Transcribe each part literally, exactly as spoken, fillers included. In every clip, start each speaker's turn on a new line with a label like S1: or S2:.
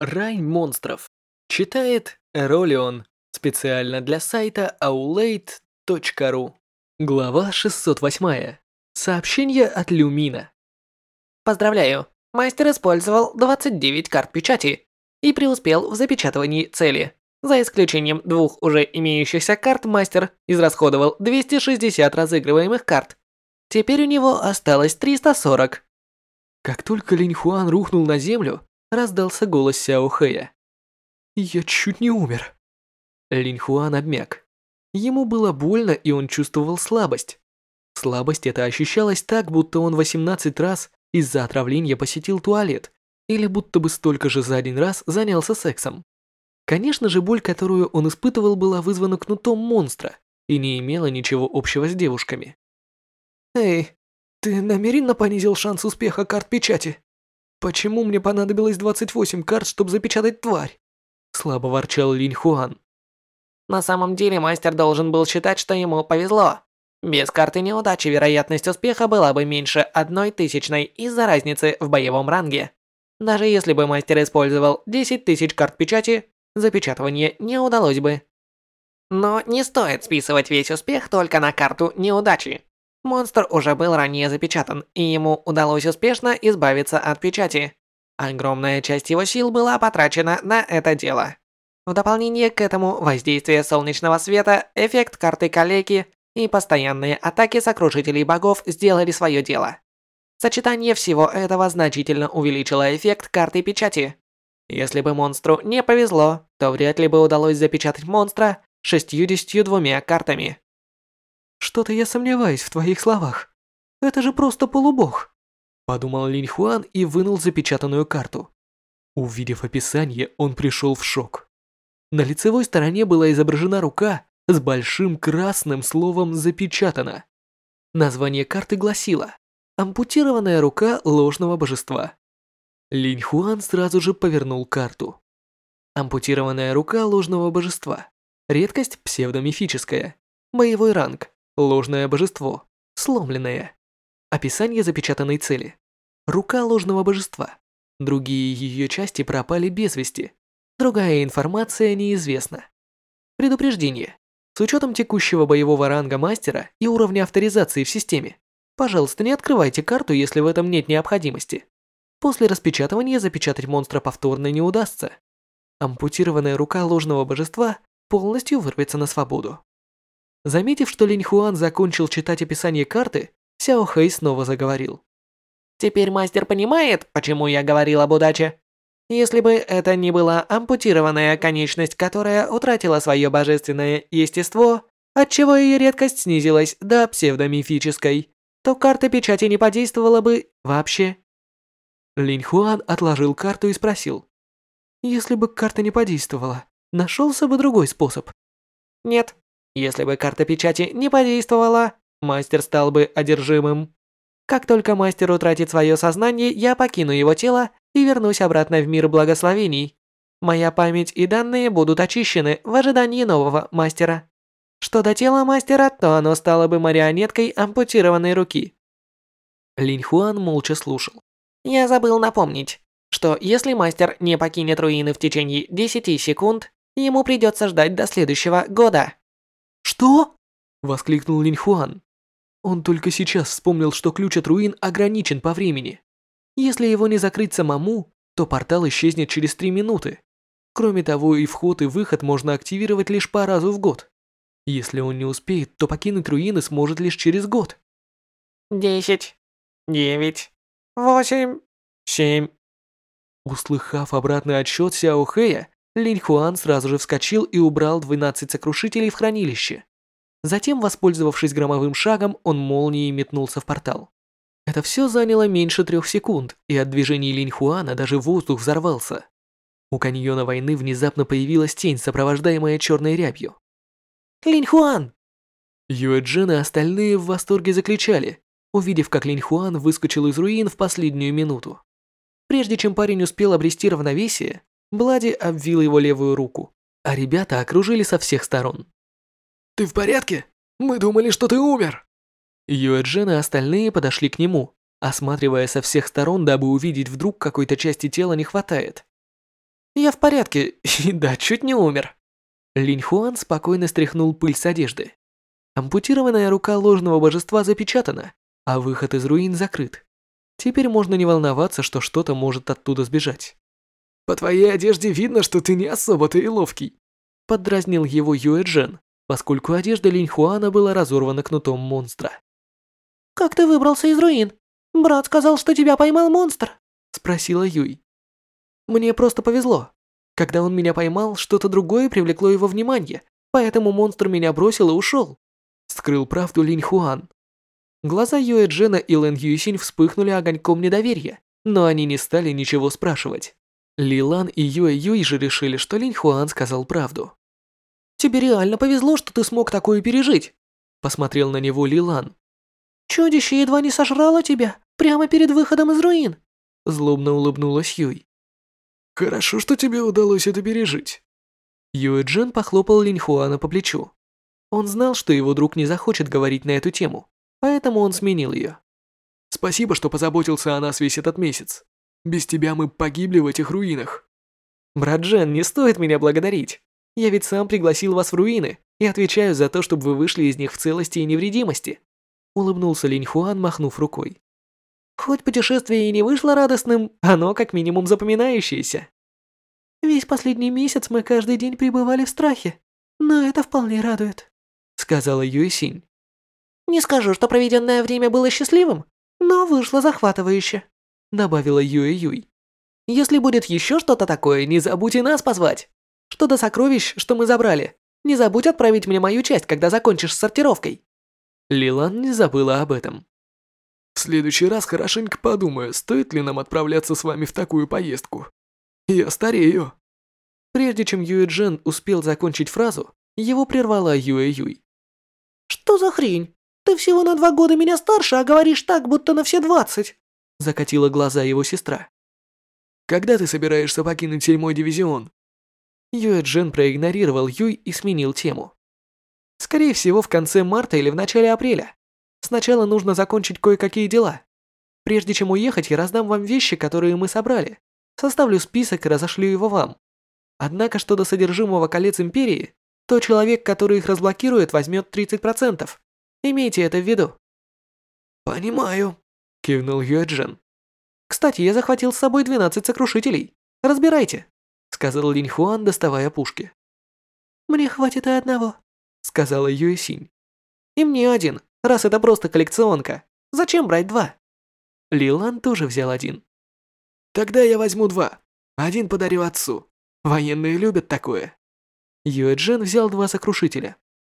S1: Рай монстров. Читает Эролион. Специально для сайта аулейт точка ру. Глава шестьсот восемь. Сообщение от Люмина.
S2: Поздравляю, мастер использовал двадцать девять карт печати и преуспел в запечатывании цели. За исключением двух уже имеющихся карт, мастер израсходовал двести шестьдесят разыгрываемых карт. Теперь у него осталось триста сорок.
S1: Как только Линь Хуан рухнул на землю, раздался голос Сяо Хэя. «Я чуть не умер». Линь Хуан обмяк. Ему было больно, и он чувствовал слабость. Слабость эта ощущалась так, будто он восемнадцать раз из-за отравления посетил туалет, или будто бы столько же за один раз занялся сексом. Конечно же, боль, которую он испытывал, была вызвана кнутом монстра и не имела ничего общего с девушками. «Эй, ты намеренно понизил шанс успеха карт печати? Почему мне понадобилось двадцать восемь карт, чтобы запечатать тварь?» Слабо ворчал Линь Хуан.
S2: На самом деле мастер должен был считать, что ему повезло. Без карты неудачи вероятность успеха была бы меньше одной тысячной из-за разницы в боевом ранге. Даже если бы мастер использовал десять тысяч карт печати, запечатывание не удалось бы. Но не стоит списывать весь успех только на карту неудачи. Монстр уже был ранее запечатан, и ему удалось успешно избавиться от печати. Огромная часть его сил была потрачена на это дело. В дополнение к этому воздействие солнечного света, эффект карты калеки и постоянные атаки сокрушителей богов сделали свое дело. Сочетание всего этого значительно увеличило эффект карты печати. Если бы монстру не повезло, то вряд ли бы удалось запечатать монстра шестьюдесятью двумя картами.
S1: «Что-то я сомневаюсь в твоих словах. Это же просто полубог», — подумал Линь Хуан и вынул запечатанную карту. Увидев описание, он пришел в шок. На лицевой стороне была изображена рука с большим красным словом «запечатано». Название карты гласило «Ампутированная рука ложного божества». Линь Хуан сразу же повернул карту. Ампутированная рука ложного божества. Редкость псевдомифическая. Боевой ранг. Ложное божество. Сломленное. Описание запечатанной цели. Рука ложного божества. Другие ее части пропали без вести. Другая информация неизвестна. Предупреждение. С учетом текущего боевого ранга мастера и уровня авторизации в системе, пожалуйста, не открывайте карту, если в этом нет необходимости. После распечатывания запечатать монстра повторно не удастся. Ампутированная рука ложного божества полностью вырвется на свободу. Заметив, что Линь Хуан закончил читать описание карты, Сяо Хэй снова заговорил.
S2: Теперь мастер понимает, почему я говорил об удаче. Если бы это не была ампутированная конечность, которая утратила свое божественное естество, отчего ее редкость снизилась до псевдомифической, то карта печати не подействовала бы вообще.
S1: Линь Хуан отложил карту и спросил. «Если бы карта не подействовала, нашелся бы другой способ?»
S2: Нет. Если бы карта печати не подействовала, мастер стал бы одержимым. Как только мастер утратит свое сознание, я покину его тело и вернусь обратно в мир благословений. Моя память и данные будут очищены в ожидании нового мастера. Что до тела мастера, то оно стало бы марионеткой ампутированной руки.
S1: Линь Хуан молча слушал.
S2: Я забыл напомнить, что если мастер не покинет руины в течение десяти секунд, ему придется ждать до следующего года.
S1: «Что?» – воскликнул Линь Хуан. Он только сейчас вспомнил, что ключ от руин ограничен по времени. Если его не закрыть самому, то портал исчезнет через три минуты. Кроме того, и вход, и выход можно активировать лишь по разу в год. Если он не успеет, то покинуть руины сможет лишь через год.
S2: Десять, девять, восемь, семь.
S1: Услыхав обратный отсчет Сяо Хэя, Линь Хуан сразу же вскочил и убрал двенадцать сокрушителей в хранилище. Затем, воспользовавшись громовым шагом, он молнией метнулся в портал. Это все заняло меньше трех секунд, и от движений Линь Хуана даже воздух взорвался. У каньона войны внезапно появилась тень, сопровождаемая черной рябью. «Линь Хуан!» Юэ Джин и остальные в восторге закричали, увидев, как Линь Хуан выскочил из руин в последнюю минуту. Прежде чем парень успел обрести равновесие, Блади обвил его левую руку, а ребята окружили со всех сторон. «Ты в порядке? Мы думали, что ты умер!» Юэ Джин и остальные подошли к нему, осматривая со всех сторон, дабы увидеть, вдруг какой-то части тела не хватает. Я в порядке, и да, чуть не умер. Линь Хуан спокойно стряхнул пыль с одежды. Ампутированная рука ложного божества запечатана, а выход из руин закрыт. Теперь можно не волноваться, что что-то может оттуда сбежать. «По твоей одежде видно, что ты не особо-то и ловкий», поддразнил его Юэ Джен, поскольку одежда Линь Хуана была разорвана кнутом монстра.
S2: «Как ты выбрался из руин? Брат сказал, что тебя поймал монстр»,
S1: спросила Юй. «Мне просто повезло. Когда он меня поймал, что-то другое привлекло его внимание, поэтому монстр меня бросил и ушел», скрыл правду Линь Хуан. Глаза Юэ Джена и Лэн Юйсинь вспыхнули огоньком недоверия, но они не стали ничего спрашивать. Ли Лан и Юэ Юй же решили, что Линь Хуан сказал правду. «Тебе реально повезло, что ты смог такое пережить», посмотрел на него Ли Лан.
S2: «Чудище едва не сожрало тебя прямо перед выходом из руин»,
S1: злобно улыбнулась Юй. «Хорошо, что тебе удалось это пережить». Юэ Джен похлопал Линь Хуана по плечу. Он знал, что его друг не захочет говорить на эту тему, поэтому он сменил ее. «Спасибо, что позаботился о нас весь этот месяц. Без тебя мы погибли в этих руинах». «Брат Джен, не стоит меня благодарить. Я ведь сам пригласил вас в руины и отвечаю за то, чтобы вы вышли из них в целости и невредимости», улыбнулся Линь Хуан, махнув рукой. «Хоть путешествие и не вышло радостным, оно как минимум запоминающееся».
S2: «Весь последний месяц мы каждый день пребывали в страхе, но это вполне радует»,
S1: сказала Юэ Синь.
S2: «Не скажу, что проведенное время было счастливым, но вышло захватывающе»,
S1: добавила Юэ Юй. «Если будет еще что-то такое, не забудь и нас позвать. Что до сокровищ, что мы забрали, не забудь отправить мне мою часть, когда закончишь с сортировкой». Лилан не забыла об этом. «В следующий раз хорошенько подумаю, стоит ли нам отправляться с вами в такую поездку. Я старею». Прежде чем Юэ Джен успел закончить фразу, его прервала Юэ Юй.
S2: «Что за хрень? Ты всего на два года меня старше, а говоришь так, будто на все двадцать»,
S1: закатила глаза его сестра. «Когда ты собираешься покинуть седьмой дивизион?» Юэ Джен проигнорировал Юй и сменил тему. «Скорее всего, в конце марта или в начале апреля. Сначала нужно закончить кое-какие дела. Прежде чем уехать, я раздам вам вещи, которые мы собрали. Составлю список и разошлю его вам. Однако, что до содержимого колец Империи, то человек, который их разблокирует, возьмет тридцать процентов. Имейте это в виду». «Понимаю», — кивнул Юэ Джен. «Кстати, я захватил с собой двенадцать сокрушителей. Разбирайте», — сказал Линь Хуан, доставая пушки.
S2: «Мне хватит и одного»,
S1: — сказала Юэ Синь. «И мне один, раз это просто коллекционка. Зачем брать два?» Ли Лан тоже взял один. «Тогда я возьму два. Один подарю отцу. Военные любят такое». Юэ Джен взял два сокрушителя.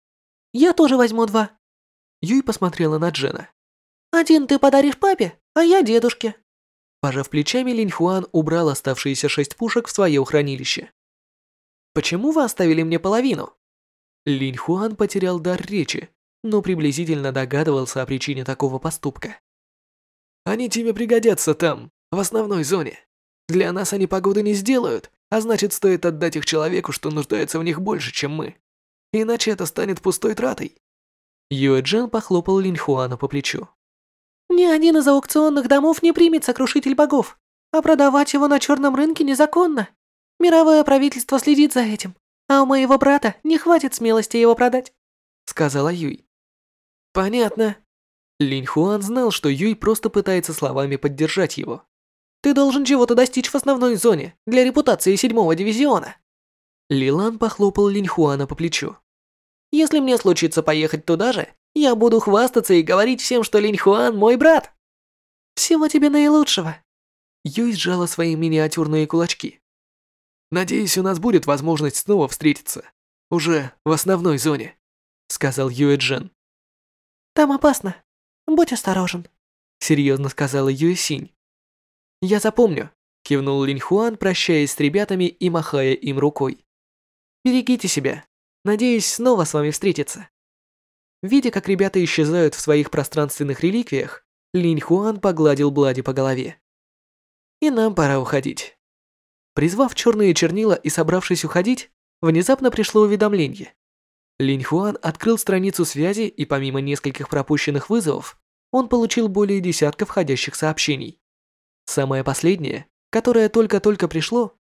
S2: «Я тоже возьму два».
S1: Юй посмотрела на Джена.
S2: «Один ты подаришь папе, а я дедушке».
S1: Пожав плечами, Линь Хуан убрал оставшиеся шесть пушек в свое хранилище. «Почему вы оставили мне половину?» Линь Хуан потерял дар речи, но приблизительно догадывался о причине такого поступка. «Они тебе пригодятся там, в основной зоне. Для нас они погоды не сделают, а значит, стоит отдать их человеку, что нуждается в них больше, чем мы. Иначе это станет пустой тратой». Юэ Джен похлопал Линь Хуана по плечу.
S2: «Ни один из аукционных домов не примет сокрушитель богов, а продавать его на черном рынке незаконно. Мировое правительство следит за этим, а у моего брата не хватит смелости его продать»,
S1: сказала Юй. «Понятно». Линь Хуан знал, что Юй просто пытается словами поддержать его. «Ты должен чего-то достичь в основной зоне для репутации седьмого дивизиона». Ли Лан похлопал Линь Хуана по плечу. «Если мне случится поехать туда же, я буду хвастаться и говорить всем, что Линь Хуан мой брат».
S2: «Всего тебе наилучшего».
S1: Юй сжала свои миниатюрные кулачки. «Надеюсь, у нас будет возможность снова встретиться. Уже в основной зоне», сказал Юэ Джен.
S2: «Там опасно. Будь осторожен»,
S1: серьезно сказала Юэ Синь. «Я запомню», кивнул Линь Хуан, прощаясь с ребятами и махая им рукой. «Берегите себя. Надеюсь, снова с вами встретиться». Видя, как ребята исчезают в своих пространственных реликвиях, Линь Хуан погладил Блади по голове. «И нам пора уходить». Призвав черные чернила и собравшись уходить, внезапно пришло уведомление. Линь Хуан открыл страницу связи, и помимо нескольких пропущенных вызовов, он получил более десятка входящих сообщений. Самое последнее, которое только-только пришло,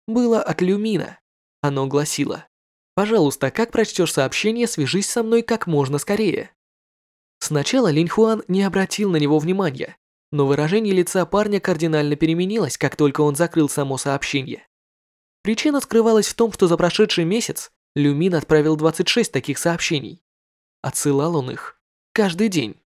S1: было от Люмина. Оно гласило: «Пожалуйста, как прочтешь сообщение, свяжись со мной как можно скорее». Сначала Линь Хуан не обратил на него внимания, но выражение лица парня кардинально переменилось, как только он закрыл само сообщение. Причина скрывалась в том, что за прошедший месяц Люмин отправил двадцать шесть таких сообщений. Отсылал он их каждый день.